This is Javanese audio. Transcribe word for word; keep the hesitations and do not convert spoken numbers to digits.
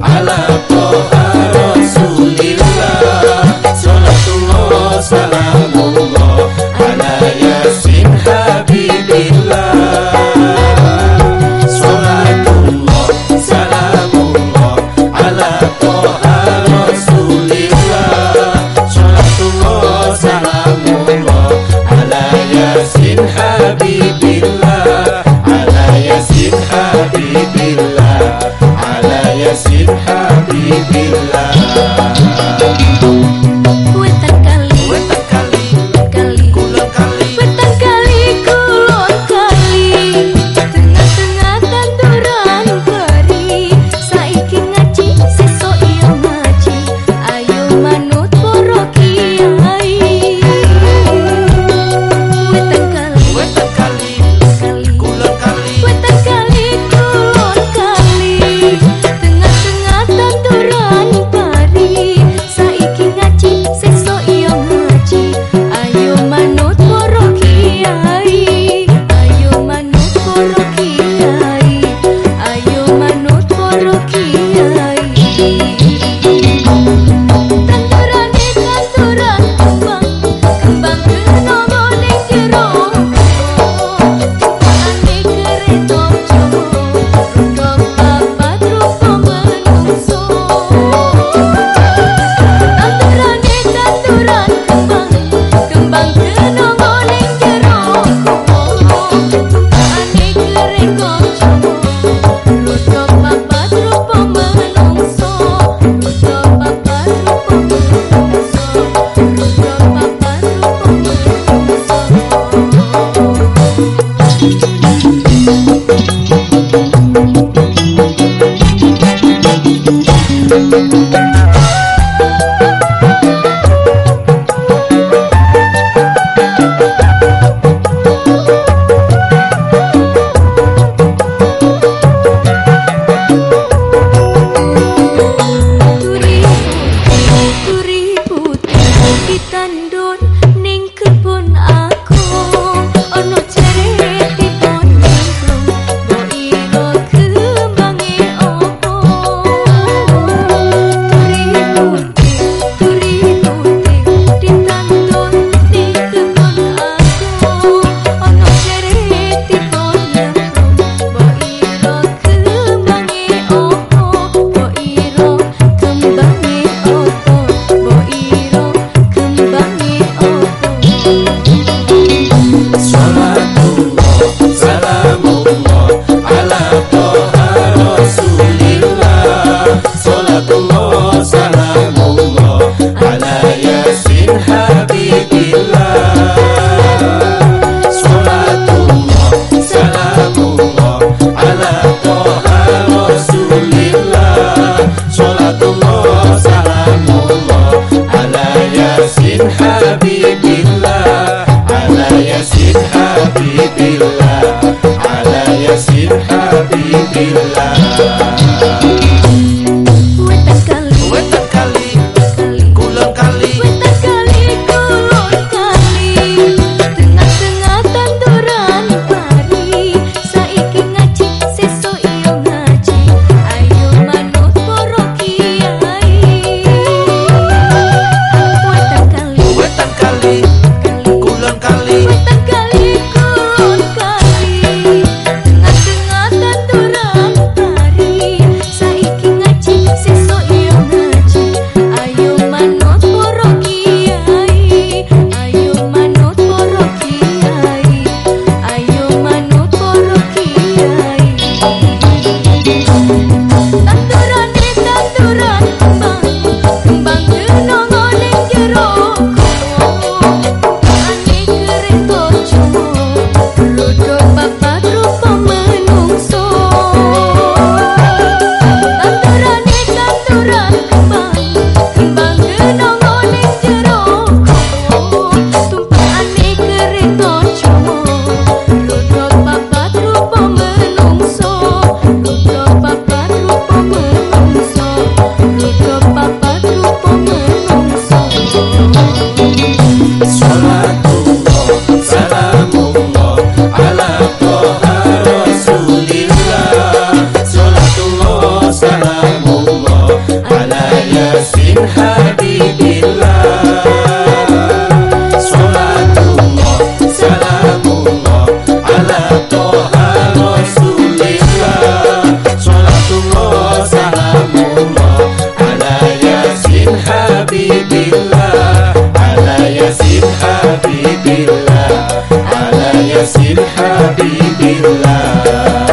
ala toha rasulillah. Salatullah salamullah ala yasin habibillah. Salatullah salamullah ala toha rasulillah. Salatullah salamullah ala yasin habibillah. Ala yasin habibillah. Ala yasin habibillah. Wetan kali, Wetan kali, kali, kulon kali, wetan kali, kulon kali. Tengah-tengah tanduran keri, saiki ngaji, sesuk iya ngaji. Ayo manut para kiai. Wetan kali, wetan kali, kali, kulon kali, wetan kali, kulon kali. Tengah-tengah tanduran keri, saiki ngaji, sesuk iya ngaji. Ayo manut para kiai. Ayo manut para kiai. Ayo manut para kiai. Tandurane tanduran kembang, kembang kenongo ning jero. Ane kereta Jawa, rupa papat rupa menungso. Tandurane tanduran kembang, kembang kenongo ning jero. Ane kereta Jawa, rupa papat rupa menungso. Rupa papat rupa menungso. Rupa papat rupa menungso. Turi turi putih ditandun ning kebun aku. Ono ceret dipon nyemplung, mbok ira kembange opo. Turi putih, turi putih ditandun ning kebun aku. Ono ceret dipon nyemplung, mbok ira kembange opo. Mbok ira kembange opo. Mbok ira kembange opo. Salatullah salamullah ala toha rasulillah. Salatullah salamullah Yasin Habibillah. Salatullah salamullah ala Toha Rasulillah. Salatullah salamullah ala Yasin Habibillah. Ala Yasin Habibillah. Ala Yasin Habibillah.